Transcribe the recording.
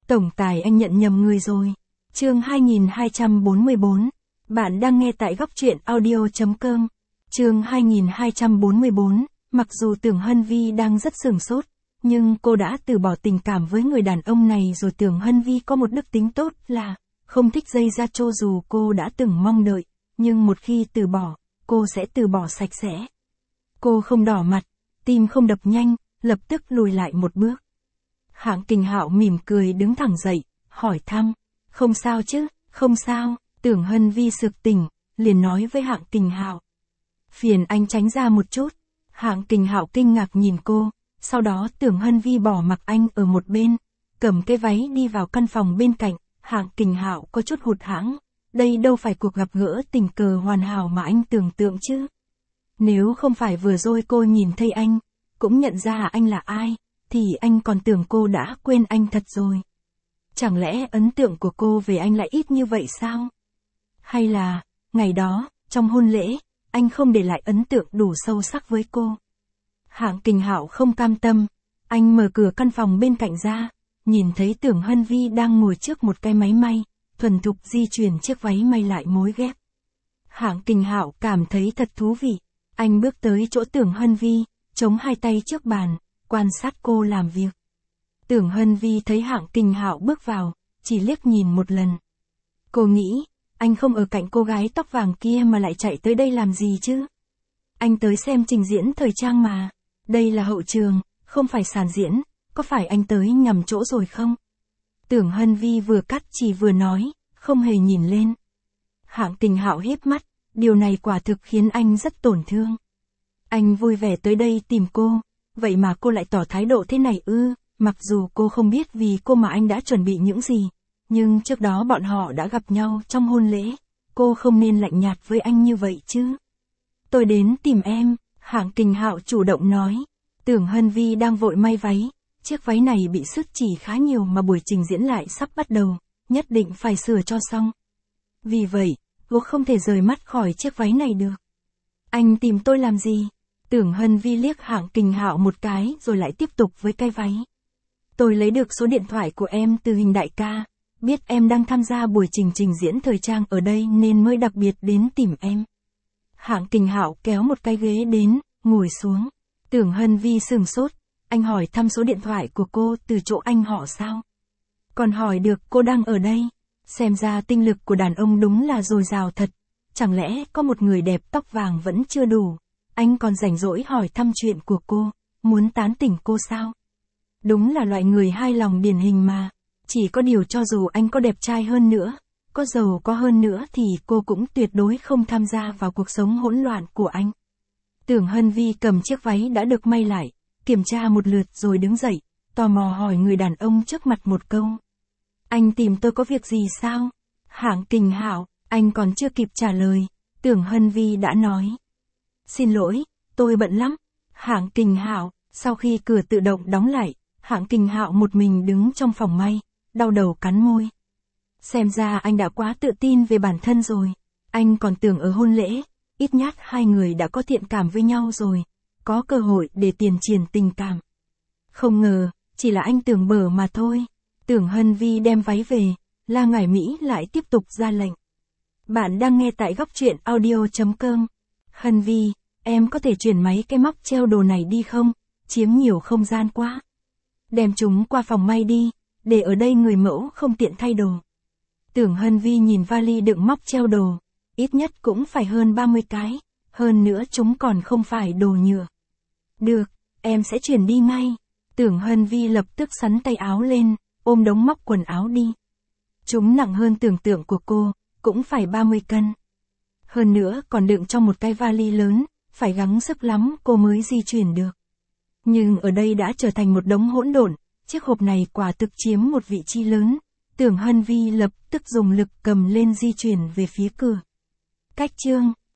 Tổng tài anh nhận nhầm người rồi. Chương 2244. Bạn đang nghe tại góc truyện audio.com. Chương 2244. Mặc dù Tưởng Hân Vi đang rất sửng sốt, nhưng cô đã từ bỏ tình cảm với người đàn ông này rồi. Tưởng Hân Vi có một đức tính tốt là không thích dây ra cho dù cô đã từng mong đợi, nhưng một khi từ bỏ, cô sẽ từ bỏ sạch sẽ. Cô không đỏ mặt, tim không đập nhanh, lập tức lùi lại một bước. Hạng Kình Hạo mỉm cười đứng thẳng dậy, hỏi thăm, không sao chứ, không sao. Tưởng Hân Vi sực tỉnh, liền nói với Hạng Kình Hạo, phiền anh tránh ra một chút. Hạng Kình Hạo kinh ngạc nhìn cô, sau đó Tưởng Hân Vi bỏ mặc anh ở một bên, cầm cái váy đi vào căn phòng bên cạnh. Hạng Kình Hạo có chút hụt hẫng, đây đâu phải cuộc gặp gỡ tình cờ hoàn hảo mà anh tưởng tượng chứ. Nếu không phải vừa rồi cô nhìn thấy anh, cũng nhận ra anh là ai, thì anh còn tưởng cô đã quên anh thật rồi. Chẳng lẽ ấn tượng của cô về anh lại ít như vậy sao? Hay là, ngày đó, trong hôn lễ, anh không để lại ấn tượng đủ sâu sắc với cô? Hạng Kình Hạo không cam tâm, anh mở cửa căn phòng bên cạnh ra, nhìn thấy Tưởng Hân Vi đang ngồi trước một cái máy may, thuần thục di chuyển chiếc váy may lại mối ghép. Hạng Kình Hạo cảm thấy thật thú vị, anh bước tới chỗ Tưởng Hân Vi, chống hai tay trước bàn, quan sát cô làm việc. Tưởng Hân Vi thấy Hạng Kình Hạo bước vào, chỉ liếc nhìn một lần. Cô nghĩ, anh không ở cạnh cô gái tóc vàng kia mà lại chạy tới đây làm gì chứ? Anh tới xem trình diễn thời trang mà, đây là hậu trường, không phải sàn diễn, có phải anh tới nhầm chỗ rồi không? Tưởng Hân Vi vừa cắt chỉ vừa nói, không hề nhìn lên. Hạng Kình Hạo híp mắt, điều này quả thực khiến anh rất tổn thương. Anh vui vẻ tới đây tìm cô, vậy mà cô lại tỏ thái độ thế này ư? Mặc dù cô không biết vì cô mà anh đã chuẩn bị những gì, nhưng trước đó bọn họ đã gặp nhau trong hôn lễ, cô không nên lạnh nhạt với anh như vậy chứ. Tôi đến tìm em, Hạng Kình Hạo chủ động nói. Tưởng Hân Vi đang vội may váy, chiếc váy này bị sứt chỉ khá nhiều mà buổi trình diễn lại sắp bắt đầu, nhất định phải sửa cho xong. Vì vậy, cô không thể rời mắt khỏi chiếc váy này được. Anh tìm tôi làm gì? Tưởng Hân Vi liếc Hạng Kình Hạo một cái rồi lại tiếp tục với cái váy. Tôi lấy được số điện thoại của em từ Hình đại ca, biết em đang tham gia buổi trình diễn thời trang ở đây nên mới đặc biệt đến tìm em. Hạng Kình Hạo kéo một cái ghế đến, ngồi xuống. Tưởng Hân Vi sửng sốt, anh hỏi thăm số điện thoại của cô từ chỗ anh họ sao? Còn hỏi được cô đang ở đây, xem ra tinh lực của đàn ông đúng là dồi dào thật, chẳng lẽ có một người đẹp tóc vàng vẫn chưa đủ, anh còn rảnh rỗi hỏi thăm chuyện của cô, muốn tán tỉnh cô sao? Đúng là loại người hai lòng điển hình mà, chỉ có điều cho dù anh có đẹp trai hơn nữa, có giàu có hơn nữa thì cô cũng tuyệt đối không tham gia vào cuộc sống hỗn loạn của anh. Tưởng Hân Vi cầm chiếc váy đã được may lại, kiểm tra một lượt rồi đứng dậy, tò mò hỏi người đàn ông trước mặt một câu. Anh tìm tôi có việc gì sao? Hạng Kình Hạo, anh còn chưa kịp trả lời, Tưởng Hân Vi đã nói. Xin lỗi, tôi bận lắm. Hạng Kình Hạo, sau khi cửa tự động đóng lại, Hạng Kình Hạo một mình đứng trong phòng may, đau đầu cắn môi. Xem ra anh đã quá tự tin về bản thân rồi, anh còn tưởng ở hôn lễ, ít nhất hai người đã có thiện cảm với nhau rồi, có cơ hội để tiền triển tình cảm. Không ngờ, chỉ là anh tưởng bở mà thôi. Tưởng Hân Vi đem váy về, La Ngải Mỹ lại tiếp tục ra lệnh. Bạn đang nghe tại góc truyện audio.com. Hân Vi, em có thể chuyển mấy cái móc treo đồ này đi không? Chiếm nhiều không gian quá. Đem chúng qua phòng may đi, để ở đây người mẫu không tiện thay đồ. Tưởng Hân Vi nhìn vali đựng móc treo đồ, ít nhất cũng phải hơn 30 cái, hơn nữa chúng còn không phải đồ nhựa. Được, em sẽ chuyển đi ngay. Tưởng Hân Vi lập tức xắn tay áo lên, ôm đống móc quần áo đi. Chúng nặng hơn tưởng tượng của cô, cũng phải 30 cân. Hơn nữa còn đựng trong một cái vali lớn, phải gắng sức lắm cô mới di chuyển được. Nhưng ở đây đã trở thành một đống hỗn độn, chiếc hộp này quả thực chiếm một vị trí lớn. Tưởng Hân Vi lập tức dùng lực cầm lên di chuyển về phía cửa. Cách chương